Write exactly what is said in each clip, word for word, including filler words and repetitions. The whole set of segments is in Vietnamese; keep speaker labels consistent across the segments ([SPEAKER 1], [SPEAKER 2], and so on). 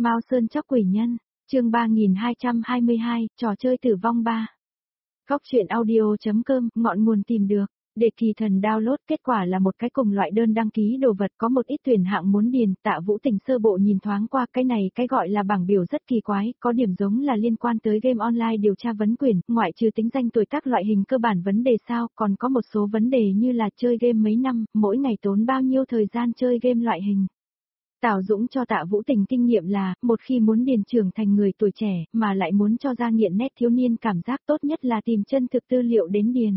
[SPEAKER 1] Mao Sơn chóc quỷ nhân, chương ba nghìn hai trăm hai mươi hai, trò chơi tử vong ba. Góc truyện audio.com, ngọn nguồn tìm được. Để Kỳ Thần download kết quả là một cái cùng loại đơn đăng ký đồ vật có một ít tuyển hạng muốn điền. Tạ Vũ Tình sơ bộ nhìn thoáng qua cái này, cái gọi là bảng biểu rất kỳ quái, có điểm giống là liên quan tới game online điều tra vấn quyền, ngoại trừ tính danh tuổi tác loại hình cơ bản vấn đề sao, còn có một số vấn đề như là chơi game mấy năm, mỗi ngày tốn bao nhiêu thời gian chơi game loại hình. Tào Dũng cho Tạ Vũ Tình kinh nghiệm là, một khi muốn điền trưởng thành người tuổi trẻ, mà lại muốn cho ra nghiện nét thiếu niên cảm giác tốt nhất là tìm chân thực tư liệu đến điền.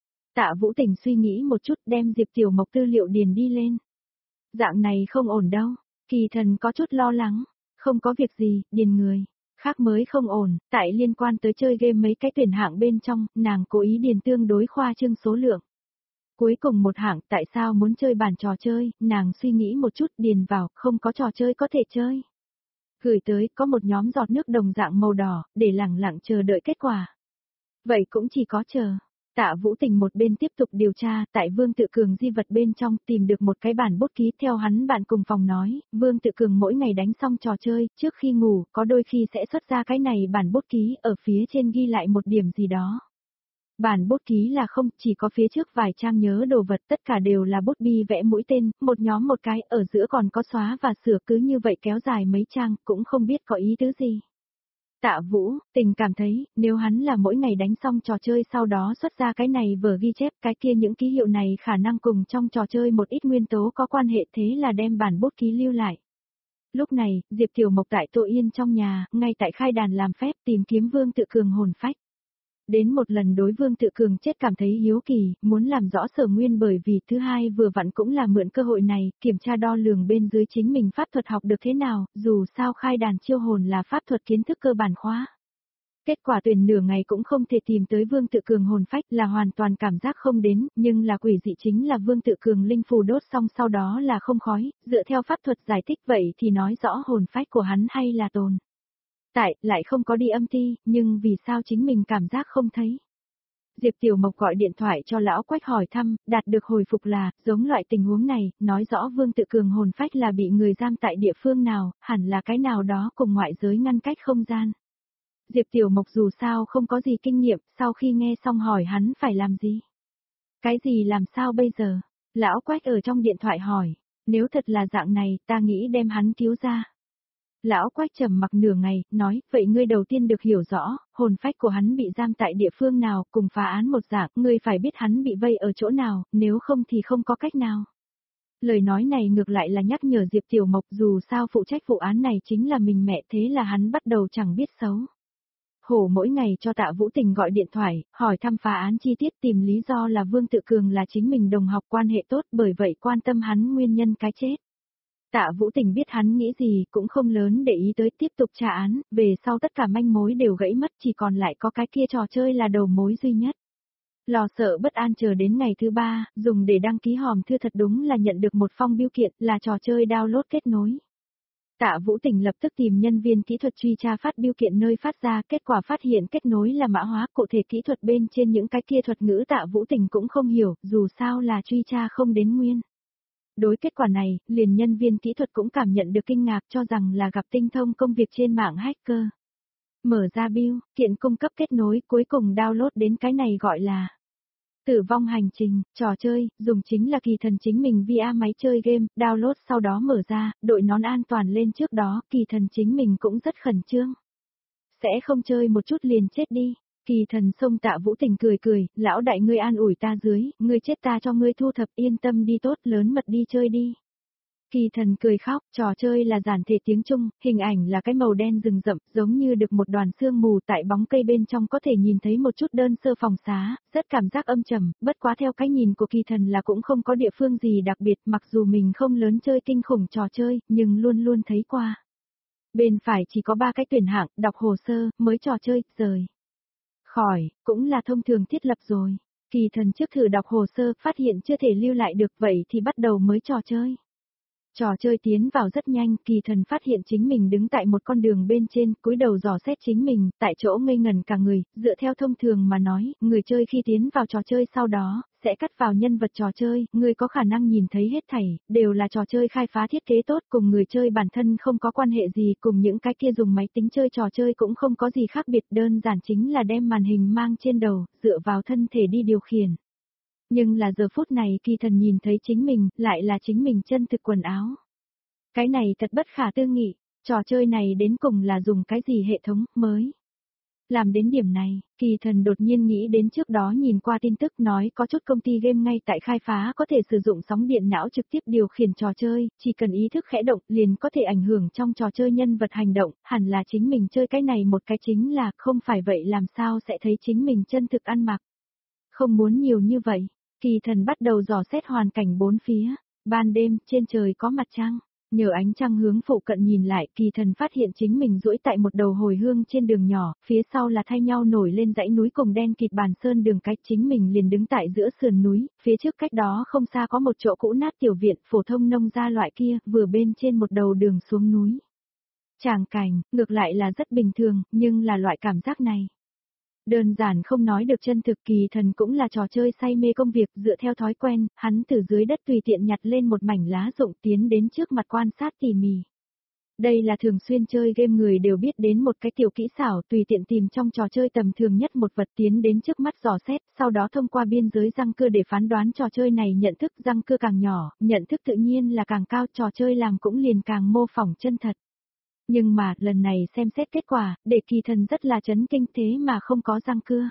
[SPEAKER 1] Tạ Vũ Tình suy nghĩ một chút đem Diệp Tiểu Mộc tư liệu điền đi lên. Dạng này không ổn đâu, Kỳ Thần có chút lo lắng, không có việc gì, điền người. Khác mới không ổn, tại liên quan tới chơi game mấy cái tuyển hạng bên trong, nàng cố ý điền tương đối khoa trương số lượng. Cuối cùng một hạng tại sao muốn chơi bản trò chơi, nàng suy nghĩ một chút điền vào, không có trò chơi có thể chơi. Gửi tới có một nhóm giọt nước đồng dạng màu đỏ, để lẳng lặng chờ đợi kết quả. Vậy cũng chỉ có chờ. Tạ Vũ Tình một bên tiếp tục điều tra, tại Vương Tự Cường di vật bên trong tìm được một cái bản bút ký theo hắn bạn cùng phòng nói, Vương Tự Cường mỗi ngày đánh xong trò chơi, trước khi ngủ, có đôi khi sẽ xuất ra cái này bản bút ký, ở phía trên ghi lại một điểm gì đó. Bản bút ký là không, chỉ có phía trước vài trang nhớ đồ vật, tất cả đều là bút bi vẽ mũi tên, một nhóm một cái, ở giữa còn có xóa và sửa, cứ như vậy kéo dài mấy trang, cũng không biết có ý tứ gì. Tạ Vũ Tình cảm thấy, nếu hắn là mỗi ngày đánh xong trò chơi sau đó xuất ra cái này vừa ghi chép, cái kia những ký hiệu này khả năng cùng trong trò chơi một ít nguyên tố có quan hệ, thế là đem bản bút ký lưu lại. Lúc này, Diệp Tiểu Mộc tại Tô Yên trong nhà, ngay tại khai đàn làm phép tìm kiếm Vương Tự Cường hồn phách. Đến một lần đối Vương Tự Cường chết cảm thấy hiếu kỳ, muốn làm rõ sở nguyên, bởi vì thứ hai vừa vặn cũng là mượn cơ hội này, kiểm tra đo lường bên dưới chính mình pháp thuật học được thế nào, dù sao khai đàn chiêu hồn là pháp thuật kiến thức cơ bản khóa. Kết quả tuyển nửa ngày cũng không thể tìm tới Vương Tự Cường hồn phách, là hoàn toàn cảm giác không đến, nhưng là quỷ dị chính là Vương Tự Cường linh phù đốt xong sau đó là không khói, dựa theo pháp thuật giải thích vậy thì nói rõ hồn phách của hắn hay là tồn tại, lại không có đi âm ti, nhưng vì sao chính mình cảm giác không thấy. Diệp Tiểu Mộc gọi điện thoại cho lão Quách hỏi thăm, đạt được hồi phục là, giống loại tình huống này, nói rõ Vương Tự Cường hồn phách là bị người giam tại địa phương nào, hẳn là cái nào đó cùng ngoại giới ngăn cách không gian. Diệp Tiểu Mộc dù sao không có gì kinh nghiệm, sau khi nghe xong hỏi hắn phải làm gì. Cái gì làm sao bây giờ? Lão Quách ở trong điện thoại hỏi, nếu thật là dạng này, ta nghĩ đem hắn cứu ra. Lão Quách trầm mặc nửa ngày, nói, vậy ngươi đầu tiên được hiểu rõ, hồn phách của hắn bị giam tại địa phương nào, cùng phá án một dạng, ngươi phải biết hắn bị vây ở chỗ nào, nếu không thì không có cách nào. Lời nói này ngược lại là nhắc nhở Diệp Tiểu Mộc, dù sao phụ trách vụ án này chính là mình mẹ, thế là hắn bắt đầu chẳng biết xấu. Hổ mỗi ngày cho Tạ Vũ Tình gọi điện thoại, hỏi thăm phá án chi tiết, tìm lý do là Vương Tự Cường là chính mình đồng học quan hệ tốt, bởi vậy quan tâm hắn nguyên nhân cái chết. Tạ Vũ Tình biết hắn nghĩ gì, cũng không lớn để ý tới, tiếp tục tra án, về sau tất cả manh mối đều gãy mất, chỉ còn lại có cái kia trò chơi là đầu mối duy nhất. Lo sợ bất an chờ đến ngày thứ ba, dùng để đăng ký hòm thư thật đúng là nhận được một phong bưu kiện, là trò chơi download kết nối. Tạ Vũ Tình lập tức tìm nhân viên kỹ thuật truy tra phát bưu kiện nơi phát ra, kết quả phát hiện kết nối là mã hóa, cụ thể kỹ thuật bên trên những cái kia thuật ngữ Tạ Vũ Tình cũng không hiểu, dù sao là truy tra không đến nguyên. Đối kết quả này, liền nhân viên kỹ thuật cũng cảm nhận được kinh ngạc, cho rằng là gặp tinh thông công việc trên mạng hacker. Mở ra bưu kiện cung cấp kết nối, cuối cùng download đến cái này gọi là Tử vong hành trình, trò chơi, dùng chính là Kỳ Thần chính mình via máy chơi game, download sau đó mở ra, đội nón an toàn lên trước đó, Kỳ Thần chính mình cũng rất khẩn trương. Sẽ không chơi một chút liền chết đi. Kỳ Thần xông Tạ Vũ Tình cười cười, lão đại ngươi an ủi ta dưới, ngươi chết ta cho ngươi thu thập, yên tâm đi, tốt lớn mật đi chơi đi. Kỳ Thần cười khóc, trò chơi là giản thể tiếng Trung, hình ảnh là cái màu đen rừng rậm, giống như được một đoàn sương mù tại bóng cây bên trong có thể nhìn thấy một chút đơn sơ phòng xá, rất cảm giác âm trầm, bất quá theo cái nhìn của Kỳ Thần là cũng không có địa phương gì đặc biệt, mặc dù mình không lớn chơi kinh khủng trò chơi, nhưng luôn luôn thấy qua. Bên phải chỉ có ba cái tuyển hạng, đọc hồ sơ, mới trò chơi, rời khỏi, cũng là thông thường thiết lập rồi. Kỳ Thần trước thử đọc hồ sơ, phát hiện chưa thể lưu lại được, vậy thì bắt đầu mới trò chơi. Trò chơi tiến vào rất nhanh, Kỳ Thần phát hiện chính mình đứng tại một con đường bên trên, cúi đầu dò xét chính mình, tại chỗ ngây ngẩn cả người, dựa theo thông thường mà nói, người chơi khi tiến vào trò chơi sau đó, sẽ cắt vào nhân vật trò chơi, người có khả năng nhìn thấy hết thảy, đều là trò chơi khai phá thiết kế tốt, cùng người chơi bản thân không có quan hệ gì, cùng những cái kia dùng máy tính chơi trò chơi cũng không có gì khác biệt, đơn giản chính là đem màn hình mang trên đầu, dựa vào thân thể đi điều khiển. Nhưng là giờ phút này Kỳ Thần nhìn thấy chính mình, lại là chính mình chân thực quần áo. Cái này thật bất khả tư nghị, trò chơi này đến cùng là dùng cái gì hệ thống mới. Làm đến điểm này, Kỳ Thần đột nhiên nghĩ đến trước đó nhìn qua tin tức nói có chút công ty game ngay tại khai phá có thể sử dụng sóng điện não trực tiếp điều khiển trò chơi, chỉ cần ý thức khẽ động liền có thể ảnh hưởng trong trò chơi nhân vật hành động, hẳn là chính mình chơi cái này một cái chính là không phải vậy làm sao sẽ thấy chính mình chân thực ăn mặc. Không muốn nhiều như vậy, Kỳ Thần bắt đầu dò xét hoàn cảnh bốn phía, ban đêm trên trời có mặt trăng. Nhờ ánh trăng hướng phụ cận nhìn lại, Kỳ Thần phát hiện chính mình duỗi tại một đầu hồi hương trên đường nhỏ, phía sau là thay nhau nổi lên dãy núi cùng đen kịt bàn sơn đường cách, chính mình liền đứng tại giữa sườn núi, phía trước cách đó không xa có một chỗ cũ nát tiểu viện phổ thông nông gia loại kia, vừa bên trên một đầu đường xuống núi. Tràng cảnh, ngược lại là rất bình thường, nhưng là loại cảm giác này. Đơn giản không nói được chân thực, Kỳ Thần cũng là trò chơi say mê công việc, dựa theo thói quen, hắn từ dưới đất tùy tiện nhặt lên một mảnh lá rụng tiến đến trước mặt quan sát tỉ mỉ. Đây là thường xuyên chơi game người đều biết đến một cái tiểu kỹ xảo, tùy tiện tìm trong trò chơi tầm thường nhất một vật tiến đến trước mắt dò xét, sau đó thông qua biên giới răng cưa để phán đoán trò chơi này nhận thức, răng cưa càng nhỏ, nhận thức tự nhiên là càng cao, trò chơi làm cũng liền càng mô phỏng chân thật. Nhưng mà, lần này xem xét kết quả, để Kỳ Thần rất là chấn kinh, thế mà không có răng cưa.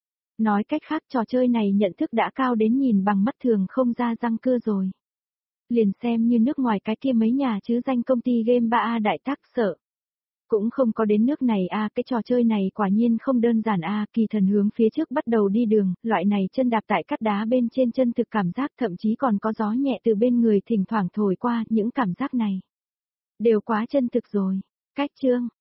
[SPEAKER 1] Nói cách khác trò chơi này nhận thức đã cao đến nhìn bằng mắt thường không ra răng cưa rồi. Liền xem như nước ngoài cái kia mấy nhà chứ danh công ty game ba A đại tác sợ. Cũng không có đến nước này a, cái trò chơi này quả nhiên không đơn giản a, Kỳ Thần hướng phía trước bắt đầu đi đường, loại này chân đạp tại cát đá bên trên chân thực cảm giác, thậm chí còn có gió nhẹ từ bên người thỉnh thoảng thổi qua, những cảm giác này đều quá chân thực rồi. Cách chương